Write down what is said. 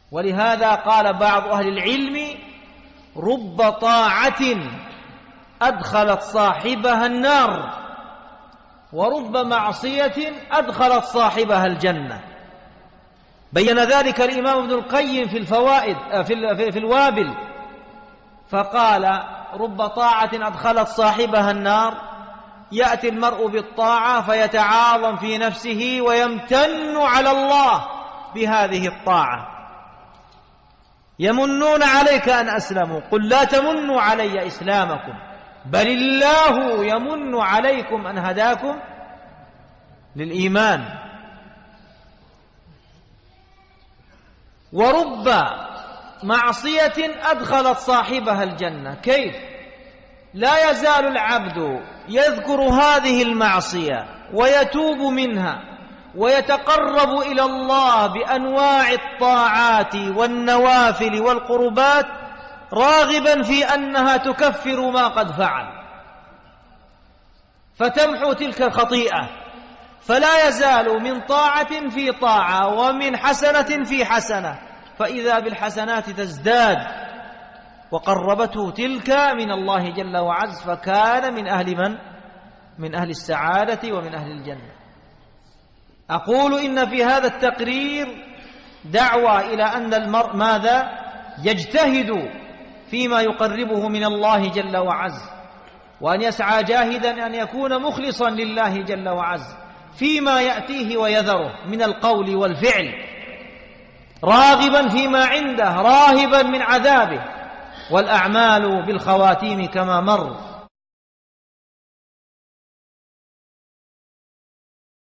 ولهذا قال بعض أهل العلم: رب طاعة أدخلت صاحبها النار، ورب معصية أدخلت صاحبها الجنة. بين ذلك الإمام ابن القيم في الفوائد في الوابل، فقال: رب طاعة أدخلت صاحبها النار، يأتي المرء بالطاعة فيتعاظم في نفسه ويمتن على الله بهذه الطاعة. يمنون عليك أن أسلموا، قل لا تمنوا علي إسلامكم، بل الله يمن عليكم أن هداكم للإيمان. ورب معصية أدخلت صاحبها الجنة. كيف؟ لا يزال العبد يذكر هذه المعصية ويتوب منها ويتقرب إلى الله بأنواع الطاعات والنوافل والقربات، راغبا في أنها تكفر ما قد فعل، فتمحو تلك الخطيئة، فلا يزال من طاعة في طاعة ومن حسنة في حسنة، فإذا بالحسنات تزداد، وقربته تلك من الله جل وعز، فكان من أهل من أهل السعادة ومن أهل الجنة. أقول إن في هذا التقرير دعوة إلى أن المرء ماذا؟ يجتهد فيما يقربه من الله جل وعز، وأن يسعى جاهدا أن يكون مخلصا لله جل وعز فيما يأتيه ويذره من القول والفعل، راغبا فيما عنده، راهبا من عذابه، والأعمال بالخواتيم كما مر.